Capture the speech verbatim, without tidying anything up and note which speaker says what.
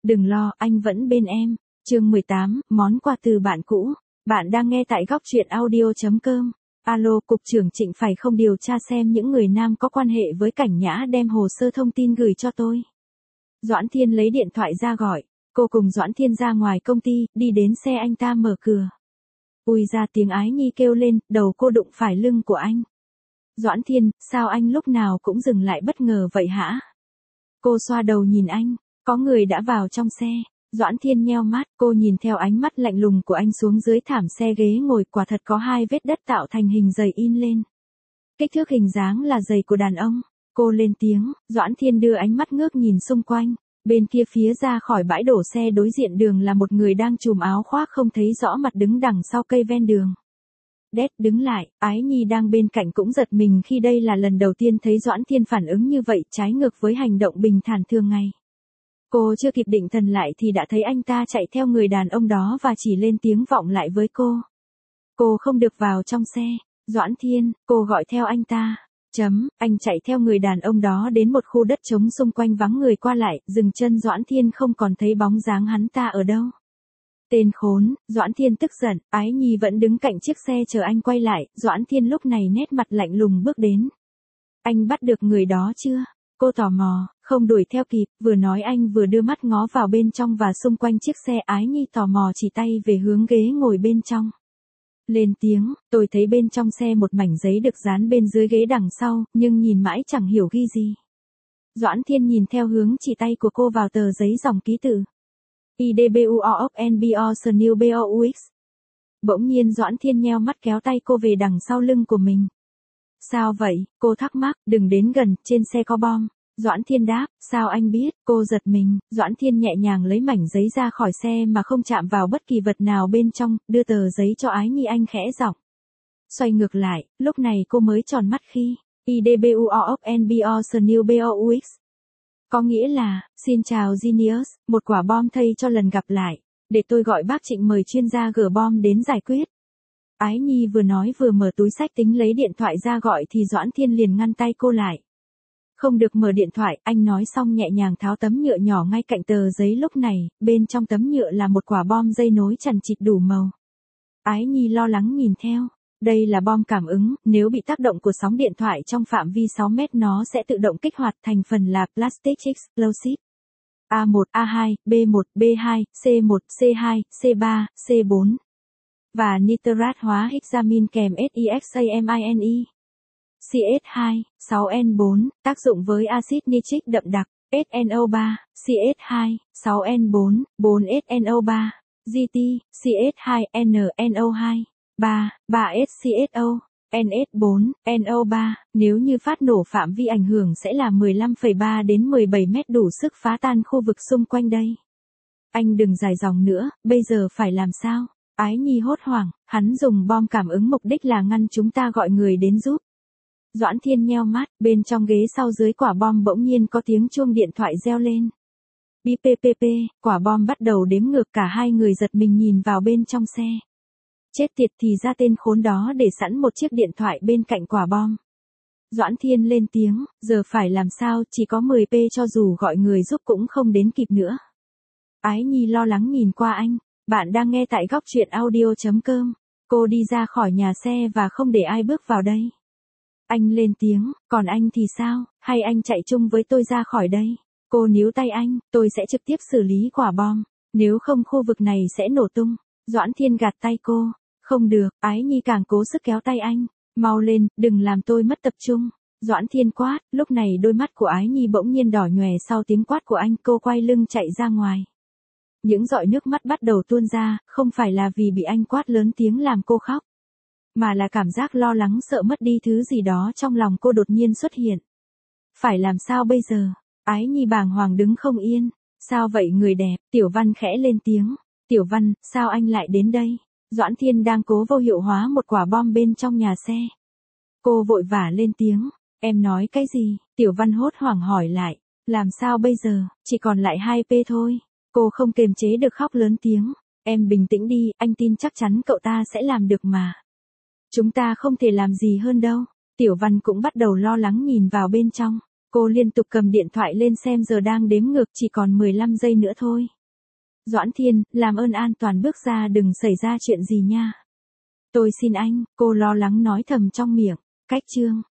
Speaker 1: Đừng lo, anh vẫn bên em. Chương mười tám, món quà từ bạn cũ. Bạn đang nghe tại góc truyện audio chấm com. Alo, cục trưởng Trịnh phải không điều tra xem những người nam có quan hệ với Cảnh Nhã đem hồ sơ thông tin gửi cho tôi. Doãn Thiên lấy điện thoại ra gọi. Cô cùng Doãn Thiên ra ngoài công ty, đi đến xe anh ta mở cửa. Ui ra tiếng Ái Nhi kêu lên, đầu cô đụng phải lưng của anh. Doãn Thiên, sao anh lúc nào cũng dừng lại bất ngờ vậy hả? Cô xoa đầu nhìn anh, có người đã vào trong xe. Doãn Thiên nheo mắt, cô nhìn theo ánh mắt lạnh lùng của anh xuống dưới thảm xe ghế ngồi, quả thật có hai vết đất tạo thành hình giày in lên. Kích thước hình dáng là giày của đàn ông. Cô lên tiếng, Doãn Thiên đưa ánh mắt ngước nhìn xung quanh. Bên kia phía ra khỏi bãi đổ xe đối diện đường là một người đang trùm áo khoác không thấy rõ mặt đứng đằng sau cây ven đường. Đét đứng lại, Ái Nhi đang bên cạnh cũng giật mình khi đây là lần đầu tiên thấy Doãn Thiên phản ứng như vậy, trái ngược với hành động bình thản thường ngày. Cô chưa kịp định thần lại thì đã thấy anh ta chạy theo người đàn ông đó và chỉ lên tiếng vọng lại với cô. Cô không được vào trong xe. Doãn Thiên, cô gọi theo anh ta. Chấm, anh chạy theo người đàn ông đó đến một khu đất trống xung quanh vắng người qua lại, dừng chân Doãn Thiên không còn thấy bóng dáng hắn ta ở đâu. Tên khốn, Doãn Thiên tức giận, Ái Nhi vẫn đứng cạnh chiếc xe chờ anh quay lại, Doãn Thiên lúc này nét mặt lạnh lùng bước đến. Anh bắt được người đó chưa? Cô tò mò, không đuổi theo kịp, vừa nói anh vừa đưa mắt ngó vào bên trong và xung quanh chiếc xe. Ái Nhi tò mò chỉ tay về hướng ghế ngồi bên trong. Lên tiếng, tôi thấy bên trong xe một mảnh giấy được dán bên dưới ghế đằng sau, nhưng nhìn mãi chẳng hiểu ghi gì. Doãn Thiên nhìn theo hướng chỉ tay của cô vào tờ giấy dòng ký tự. I D B U O O N B O S N U B O U X. Bỗng nhiên Doãn Thiên nheo mắt kéo tay cô về đằng sau lưng của mình. Sao vậy? Cô thắc mắc, đừng đến gần, trên xe có bom. Doãn Thiên đáp, sao anh biết? Cô giật mình, Doãn Thiên nhẹ nhàng lấy mảnh giấy ra khỏi xe mà không chạm vào bất kỳ vật nào bên trong, đưa tờ giấy cho Ái Nhi. Anh khẽ giọng. Xoay ngược lại, lúc này cô mới tròn mắt khi I D B U O O N B O S N U B O U X. Có nghĩa là, xin chào Genius, một quả bom thay cho lần gặp lại. Để tôi gọi bác Trịnh mời chuyên gia gỡ bom đến giải quyết. Ái Nhi vừa nói vừa mở túi xách tính lấy điện thoại ra gọi thì Doãn Thiên liền ngăn tay cô lại. Không được mở điện thoại, anh nói xong nhẹ nhàng tháo tấm nhựa nhỏ ngay cạnh tờ giấy. Lúc này, bên trong tấm nhựa là một quả bom dây nối chằng chịt đủ màu. Ái Nhi lo lắng nhìn theo. Đây là bom cảm ứng, nếu bị tác động của sóng điện thoại trong phạm vi sáu mét nó sẽ tự động kích hoạt. Thành phần là Plastic Explosive. A một, A hai, B một, B hai, C một, C hai, C ba, C bốn. Và nitrat hóa hexamin kèm SEXAMINE. C S hai, sáu N bốn, tác dụng với axit nitric đậm đặc, S N O ba, C S hai, sáu N bốn, bốn S N O ba, G T, C S hai, N N O hai, ba, ba S C S O, N S bốn, N O ba, nếu như phát nổ phạm vi ảnh hưởng sẽ là mười lăm phẩy ba đến mười bảy mét, đủ sức phá tan khu vực xung quanh đây. Anh đừng dài dòng nữa, bây giờ phải làm sao? Ái Nhi hốt hoảng, hắn dùng bom cảm ứng mục đích là ngăn chúng ta gọi người đến giúp. Doãn Thiên nheo mắt, bên trong ghế sau dưới quả bom bỗng nhiên có tiếng chuông điện thoại reo lên. Bip bip bip, quả bom bắt đầu đếm ngược, cả hai người giật mình nhìn vào bên trong xe. Chết tiệt, thì ra tên khốn đó để sẵn một chiếc điện thoại bên cạnh quả bom. Doãn Thiên lên tiếng, giờ phải làm sao, chỉ có mười p cho dù gọi người giúp cũng không đến kịp nữa. Ái Nhi lo lắng nhìn qua anh, bạn đang nghe tại góc truyện audio chấm com. Cô đi ra khỏi nhà xe và không để ai bước vào đây. Anh lên tiếng, còn anh thì sao, hay anh chạy chung với tôi ra khỏi đây? Cô níu tay anh, tôi sẽ trực tiếp xử lý quả bom, nếu không khu vực này sẽ nổ tung. Doãn Thiên gạt tay cô, không được, Ái Nhi càng cố sức kéo tay anh, mau lên, đừng làm tôi mất tập trung. Doãn Thiên quát, lúc này đôi mắt của Ái Nhi bỗng nhiên đỏ nhòe sau tiếng quát của anh, cô quay lưng chạy ra ngoài. Những giọt nước mắt bắt đầu tuôn ra, không phải là vì bị anh quát lớn tiếng làm cô khóc, mà là cảm giác lo lắng sợ mất đi thứ gì đó trong lòng cô đột nhiên xuất hiện. Phải làm sao bây giờ? Ái Nhi bàng hoàng đứng không yên. Sao vậy người đẹp? Tiểu Văn khẽ lên tiếng. Tiểu Văn, sao anh lại đến đây? Doãn Thiên đang cố vô hiệu hóa một quả bom bên trong nhà xe. Cô vội vã lên tiếng. Em nói cái gì? Tiểu Văn hốt hoảng hỏi lại. Làm sao bây giờ? Chỉ còn lại hai p thôi. Cô không kiềm chế được khóc lớn tiếng. Em bình tĩnh đi, anh tin chắc chắn cậu ta sẽ làm được mà. Chúng ta không thể làm gì hơn đâu. Tiểu Văn cũng bắt đầu lo lắng nhìn vào bên trong. Cô liên tục cầm điện thoại lên xem giờ đang đếm ngược, chỉ còn mười lăm giây nữa thôi. Doãn Thiên, làm ơn an toàn bước ra đừng xảy ra chuyện gì nha. Tôi xin anh, cô lo lắng nói thầm trong miệng. Cách chương.